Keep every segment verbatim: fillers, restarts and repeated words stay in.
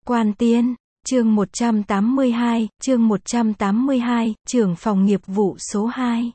Quan Tiên, chương một trăm tám mươi hai, chương một trăm tám mươi hai, trưởng phòng nghiệp vụ số hai.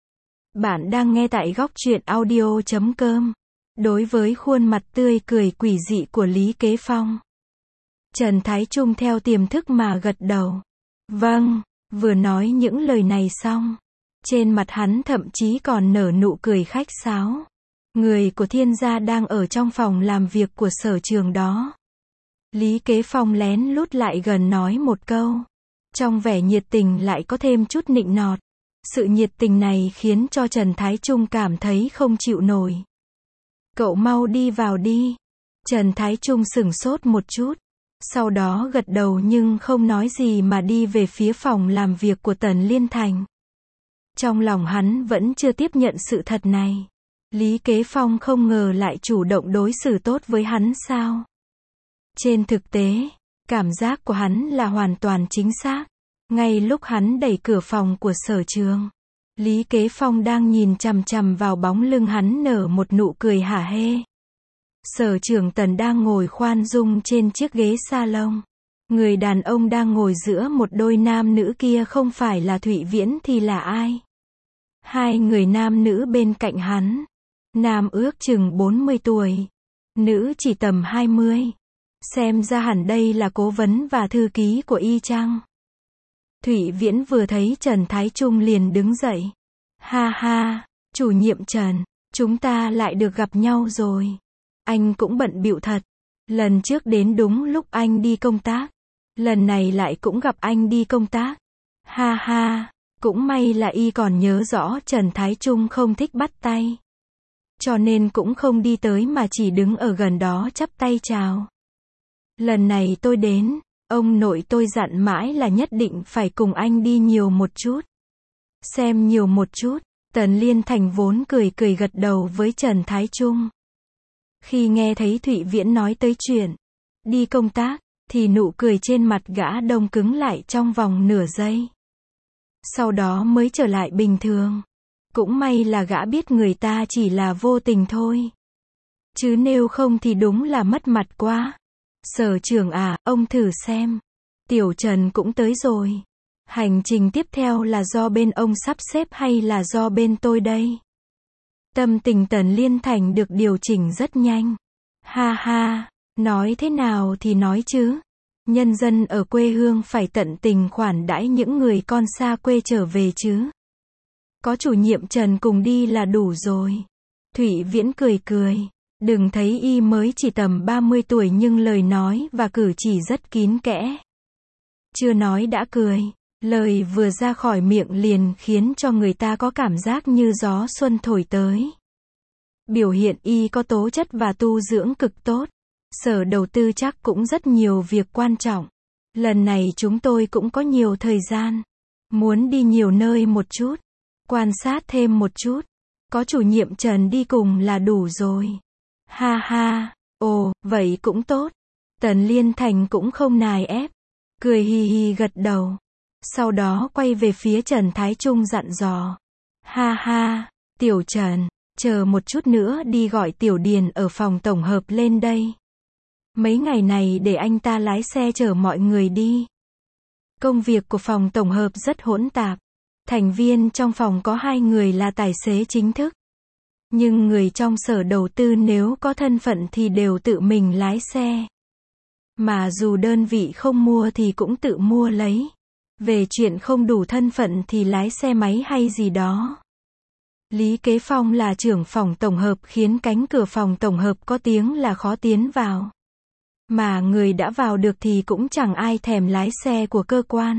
Bạn đang nghe tại góc truyện audio chấm com. Đối với khuôn mặt tươi cười quỷ dị của Lý Kế Phong, Trần Thái Trung theo tiềm thức mà gật đầu. Vâng, vừa nói những lời này xong, trên mặt hắn thậm chí còn nở nụ cười khách sáo. Người của Thiên gia đang ở trong phòng làm việc của sở trường đó. Lý Kế Phong lén lút lại gần nói một câu. Trong vẻ nhiệt tình lại có thêm chút nịnh nọt. Sự nhiệt tình này khiến cho Trần Thái Trung cảm thấy không chịu nổi. Cậu mau đi vào đi. Trần Thái Trung sửng sốt một chút. Sau đó gật đầu nhưng không nói gì mà đi về phía phòng làm việc của Tần Liên Thành. Trong lòng hắn vẫn chưa tiếp nhận sự thật này. Lý Kế Phong không ngờ lại chủ động đối xử tốt với hắn sao? Trên thực tế, cảm giác của hắn là hoàn toàn chính xác. Ngay lúc hắn đẩy cửa phòng của sở trường, Lý Kế Phong đang nhìn chằm chằm vào bóng lưng hắn nở một nụ cười hả hê. Sở trưởng Tần đang ngồi khoan dung trên chiếc ghế salon. Người đàn ông đang ngồi giữa một đôi nam nữ kia không phải là Thụy Viễn thì là ai? Hai người nam nữ bên cạnh hắn. Nam ước chừng bốn mươi tuổi, nữ chỉ tầm hai mươi. Xem ra hẳn đây là cố vấn và thư ký của y chăng? Thụy Viễn vừa thấy Trần Thái Trung liền đứng dậy. Ha ha, chủ nhiệm Trần, chúng ta lại được gặp nhau rồi. Anh cũng bận bịu thật. Lần trước đến đúng lúc anh đi công tác. Lần này lại cũng gặp anh đi công tác. Ha ha, cũng may là y còn nhớ rõ Trần Thái Trung không thích bắt tay. Cho nên cũng không đi tới mà chỉ đứng ở gần đó chắp tay chào. Lần này tôi đến, ông nội tôi dặn mãi là nhất định phải cùng anh đi nhiều một chút. Xem nhiều một chút, Tần Liên Thành vốn cười cười gật đầu với Trần Thái Trung. Khi nghe thấy Thụy Viễn nói tới chuyện đi công tác, thì nụ cười trên mặt gã đông cứng lại trong vòng nửa giây. Sau đó mới trở lại bình thường. Cũng may là gã biết người ta chỉ là vô tình thôi. Chứ nếu không thì đúng là mất mặt quá. Sở trưởng à, ông thử xem. Tiểu Trần cũng tới rồi. Hành trình tiếp theo là do bên ông sắp xếp hay là do bên tôi đây? Tâm tình Tần Liên Thành được điều chỉnh rất nhanh. Ha ha, nói thế nào thì nói chứ. Nhân dân ở quê hương phải tận tình khoản đãi những người con xa quê trở về chứ. Có chủ nhiệm Trần cùng đi là đủ rồi. Thụy Viễn cười cười. Đừng thấy y mới chỉ tầm ba mươi tuổi nhưng lời nói và cử chỉ rất kín kẽ. Chưa nói đã cười. Lời vừa ra khỏi miệng liền khiến cho người ta có cảm giác như gió xuân thổi tới. Biểu hiện y có tố chất và tu dưỡng cực tốt. Sở đầu tư chắc cũng rất nhiều việc quan trọng. Lần này chúng tôi cũng có nhiều thời gian. Muốn đi nhiều nơi một chút. Quan sát thêm một chút. Có chủ nhiệm Trần đi cùng là đủ rồi. Ha ha, ồ, vậy cũng tốt. Tần Liên Thành cũng không nài ép. Cười hì hì gật đầu. Sau đó quay về phía Trần Thái Trung dặn dò. Ha ha, Tiểu Trần, chờ một chút nữa đi gọi Tiểu Điền ở phòng tổng hợp lên đây. Mấy ngày này để anh ta lái xe chở mọi người đi. Công việc của phòng tổng hợp rất hỗn tạp. Thành viên trong phòng có hai người là tài xế chính thức. Nhưng người trong sở đầu tư nếu có thân phận thì đều tự mình lái xe. Mà dù đơn vị không mua thì cũng tự mua lấy. Về chuyện không đủ thân phận thì lái xe máy hay gì đó. Lý Kế Phong là trưởng phòng tổng hợp khiến cánh cửa phòng tổng hợp có tiếng là khó tiến vào. Mà người đã vào được thì cũng chẳng ai thèm lái xe của cơ quan.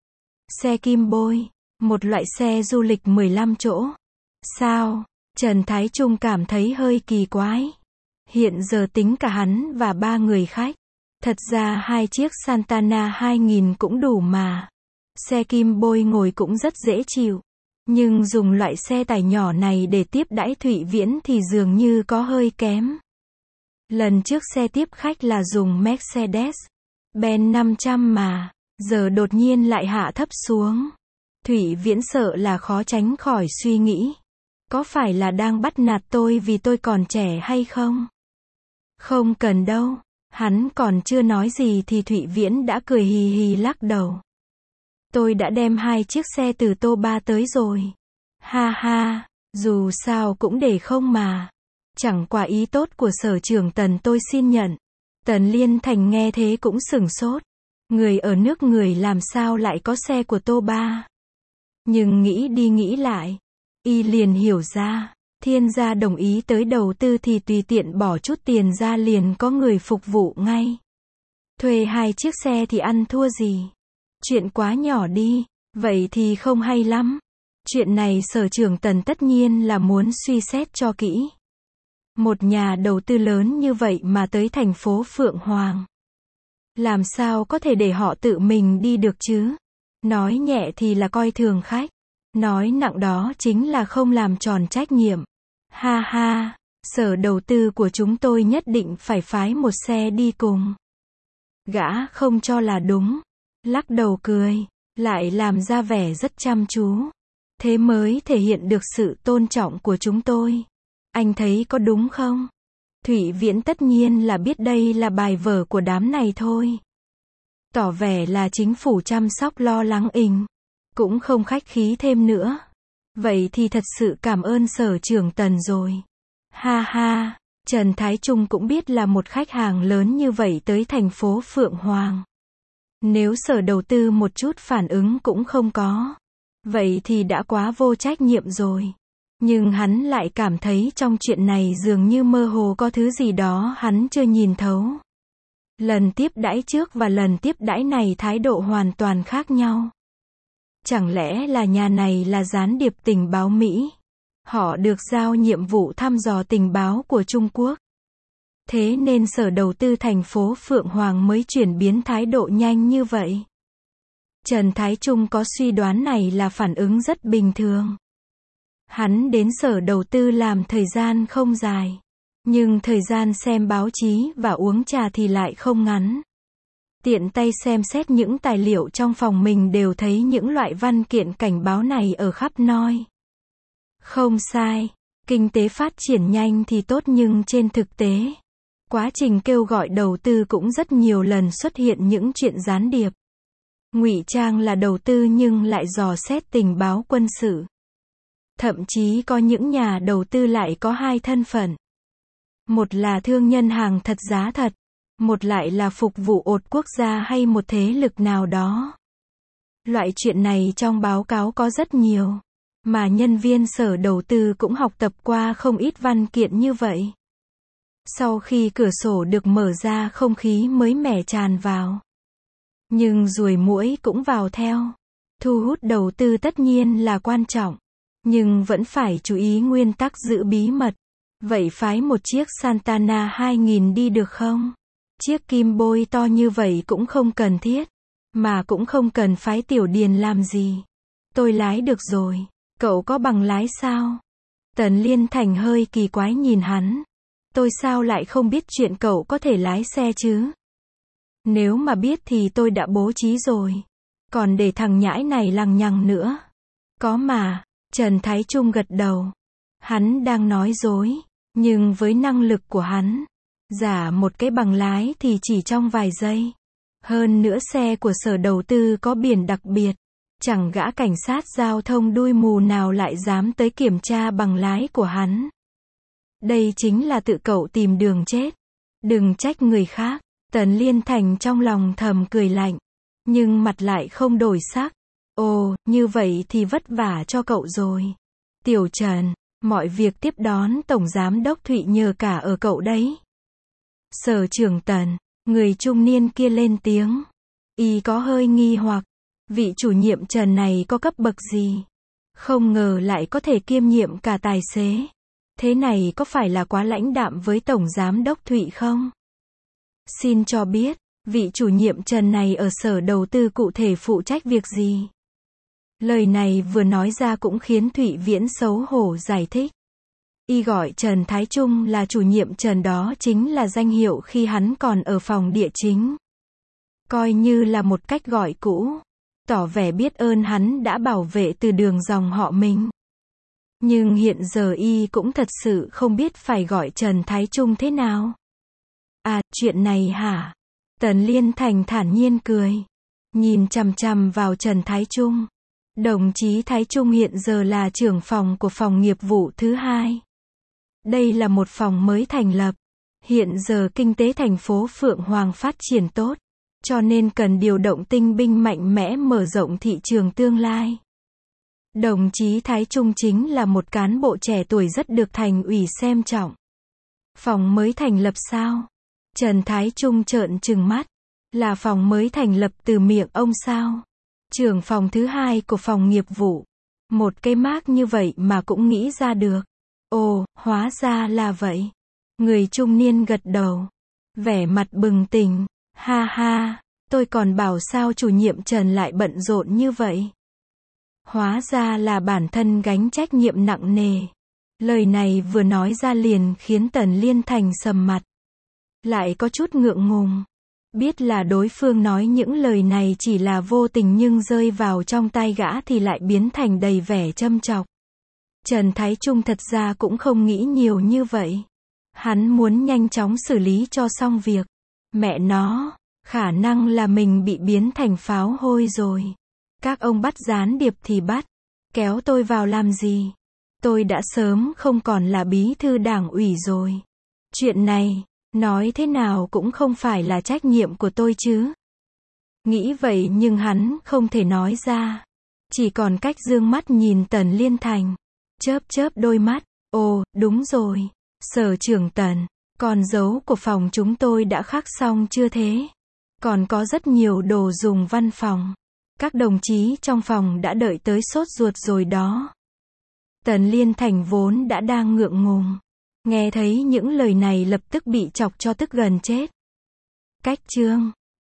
Xe kim bôi, một loại xe du lịch mười lăm chỗ. Sao? Trần Thái Trung cảm thấy hơi kỳ quái. Hiện giờ tính cả hắn và ba người khách. Thật ra hai chiếc Santana hai nghìn cũng đủ mà. Xe kim bôi ngồi cũng rất dễ chịu. Nhưng dùng loại xe tải nhỏ này để tiếp đãi Thụy Viễn thì dường như có hơi kém. Lần trước xe tiếp khách là dùng Mercedes-Benz năm trăm mà. Giờ đột nhiên lại hạ thấp xuống. Thụy Viễn sợ là khó tránh khỏi suy nghĩ. Có phải là đang bắt nạt tôi vì tôi còn trẻ hay không? Không cần đâu. Hắn còn chưa nói gì thì Thụy Viễn đã cười hì hì lắc đầu. Tôi đã đem hai chiếc xe từ Tô Ba tới rồi. Ha ha, dù sao cũng để không mà. Chẳng qua ý tốt của Sở trưởng Tần tôi xin nhận. Tần Liên Thành nghe thế cũng sửng sốt. Người ở nước người làm sao lại có xe của Tô Ba. Nhưng nghĩ đi nghĩ lại, y liền hiểu ra, Thiên gia đồng ý tới đầu tư thì tùy tiện bỏ chút tiền ra liền có người phục vụ ngay. Thuê hai chiếc xe thì ăn thua gì. Chuyện quá nhỏ đi, vậy thì không hay lắm. Chuyện này Sở trưởng Tần tất nhiên là muốn suy xét cho kỹ. Một nhà đầu tư lớn như vậy mà tới thành phố Phượng Hoàng. Làm sao có thể để họ tự mình đi được chứ? Nói nhẹ thì là coi thường khách. Nói nặng đó chính là không làm tròn trách nhiệm. Ha ha, Sở đầu tư của chúng tôi nhất định phải phái một xe đi cùng. Gã không cho là đúng. Lắc đầu cười, lại làm ra vẻ rất chăm chú. Thế mới thể hiện được sự tôn trọng của chúng tôi. Anh thấy có đúng không? Thụy Viễn tất nhiên là biết đây là bài vở của đám này thôi. Tỏ vẻ là chính phủ chăm sóc lo lắng ình. Cũng không khách khí thêm nữa. Vậy thì thật sự cảm ơn Sở trưởng Tần rồi. Ha ha, Trần Thái Trung cũng biết là một khách hàng lớn như vậy tới thành phố Phượng Hoàng. Nếu Sở đầu tư một chút phản ứng cũng không có. Vậy thì đã quá vô trách nhiệm rồi. Nhưng hắn lại cảm thấy trong chuyện này dường như mơ hồ có thứ gì đó hắn chưa nhìn thấu. Lần tiếp đãi trước và lần tiếp đãi này thái độ hoàn toàn khác nhau. Chẳng lẽ là nhà này là gián điệp tình báo Mỹ? Họ được giao nhiệm vụ thăm dò tình báo của Trung Quốc. Thế nên Sở đầu tư thành phố Phượng Hoàng mới chuyển biến thái độ nhanh như vậy. Trần Thái Trung có suy đoán này là phản ứng rất bình thường. Hắn đến Sở đầu tư làm thời gian không dài. Nhưng thời gian xem báo chí và uống trà thì lại không ngắn. Tiện tay xem xét những tài liệu trong phòng mình đều thấy những loại văn kiện cảnh báo này ở khắp nơi. Không sai, kinh tế phát triển nhanh thì tốt nhưng trên thực tế, quá trình kêu gọi đầu tư cũng rất nhiều lần xuất hiện những chuyện gián điệp. Ngụy trang là đầu tư nhưng lại dò xét tình báo quân sự. Thậm chí có những nhà đầu tư lại có hai thân phận. Một là thương nhân hàng thật giá thật, một lại là phục vụ ột quốc gia hay một thế lực nào đó. Loại chuyện này trong báo cáo có rất nhiều, mà nhân viên Sở đầu tư cũng học tập qua không ít văn kiện như vậy. Sau khi cửa sổ được mở ra không khí mới mẻ tràn vào. Nhưng ruồi muỗi cũng vào theo. Thu hút đầu tư tất nhiên là quan trọng, nhưng vẫn phải chú ý nguyên tắc giữ bí mật. Vậy phái một chiếc Santana hai nghìn đi được không? Chiếc kim bôi to như vậy cũng không cần thiết. Mà cũng không cần phái Tiểu Điền làm gì. Tôi lái được rồi. Cậu có bằng lái sao? Tần Liên Thành hơi kỳ quái nhìn hắn. Tôi sao lại không biết chuyện cậu có thể lái xe chứ? Nếu mà biết thì tôi đã bố trí rồi. Còn để thằng nhãi này lằng nhằng nữa. Có mà. Trần Thái Trung gật đầu. Hắn đang nói dối. Nhưng với năng lực của hắn, giả một cái bằng lái thì chỉ trong vài giây. Hơn nữa xe của Sở đầu tư có biển đặc biệt. Chẳng gã cảnh sát giao thông đuôi mù nào lại dám tới kiểm tra bằng lái của hắn. Đây chính là tự cậu tìm đường chết. Đừng trách người khác. Tần Liên Thành trong lòng thầm cười lạnh. Nhưng mặt lại không đổi sắc. Ồ, như vậy thì vất vả cho cậu rồi. Tiểu Trần, mọi việc tiếp đón Tổng Giám đốc Thụy nhờ cả ở cậu đấy. Sở trưởng Tần, người trung niên kia lên tiếng. Y có hơi nghi hoặc. Vị chủ nhiệm Trần này có cấp bậc gì? Không ngờ lại có thể kiêm nhiệm cả tài xế. Thế này có phải là quá lãnh đạm với Tổng Giám đốc Thụy không? Xin cho biết, vị chủ nhiệm Trần này ở Sở đầu tư cụ thể phụ trách việc gì? Lời này vừa nói ra cũng khiến Thụy Viễn xấu hổ giải thích. Y gọi Trần Thái Trung là chủ nhiệm Trần, đó chính là danh hiệu khi hắn còn ở phòng địa chính. Coi như là một cách gọi cũ. Tỏ vẻ biết ơn hắn đã bảo vệ từ đường dòng họ mình. Nhưng hiện giờ Y cũng thật sự không biết phải gọi Trần Thái Trung thế nào. À, chuyện này hả? Tần Liên Thành thản nhiên cười. Nhìn chằm chằm vào Trần Thái Trung. Đồng chí Thái Trung hiện giờ là trưởng phòng của phòng nghiệp vụ thứ hai. Đây là một phòng mới thành lập. Hiện giờ kinh tế thành phố Phượng Hoàng phát triển tốt, cho nên cần điều động tinh binh mạnh mẽ mở rộng thị trường tương lai. Đồng chí Thái Trung chính là một cán bộ trẻ tuổi rất được thành ủy xem trọng. Phòng mới thành lập sao? Trần Thái Trung trợn trừng mắt. Là phòng mới thành lập từ miệng ông sao? Trưởng phòng thứ hai của phòng nghiệp vụ. Một cái mác như vậy mà cũng nghĩ ra được. Ồ, hóa ra là vậy. Người trung niên gật đầu. Vẻ mặt bừng tỉnh. Ha ha, tôi còn bảo sao chủ nhiệm Trần lại bận rộn như vậy. Hóa ra là bản thân gánh trách nhiệm nặng nề. Lời này vừa nói ra liền khiến Tần Liên Thành sầm mặt. Lại có chút ngượng ngùng. Biết là đối phương nói những lời này chỉ là vô tình nhưng rơi vào trong tai gã thì lại biến thành đầy vẻ châm chọc. Trần Thái Trung thật ra cũng không nghĩ nhiều như vậy. Hắn muốn nhanh chóng xử lý cho xong việc. Mẹ nó, khả năng là mình bị biến thành pháo hôi rồi. Các ông bắt gián điệp thì bắt. Kéo tôi vào làm gì? Tôi đã sớm không còn là bí thư đảng ủy rồi. Chuyện này, nói thế nào cũng không phải là trách nhiệm của tôi chứ. Nghĩ vậy nhưng hắn không thể nói ra. Chỉ còn cách dương mắt nhìn Tần Liên Thành. Chớp chớp đôi mắt. Ồ, đúng rồi. Sở trưởng Tần, con dấu của phòng chúng tôi đã khắc xong chưa thế? Còn có rất nhiều đồ dùng văn phòng. Các đồng chí trong phòng đã đợi tới sốt ruột rồi đó. Tần Liên Thành vốn đã đang ngượng ngùng. Nghe thấy những lời này lập tức bị chọc cho tức gần chết. Cách chương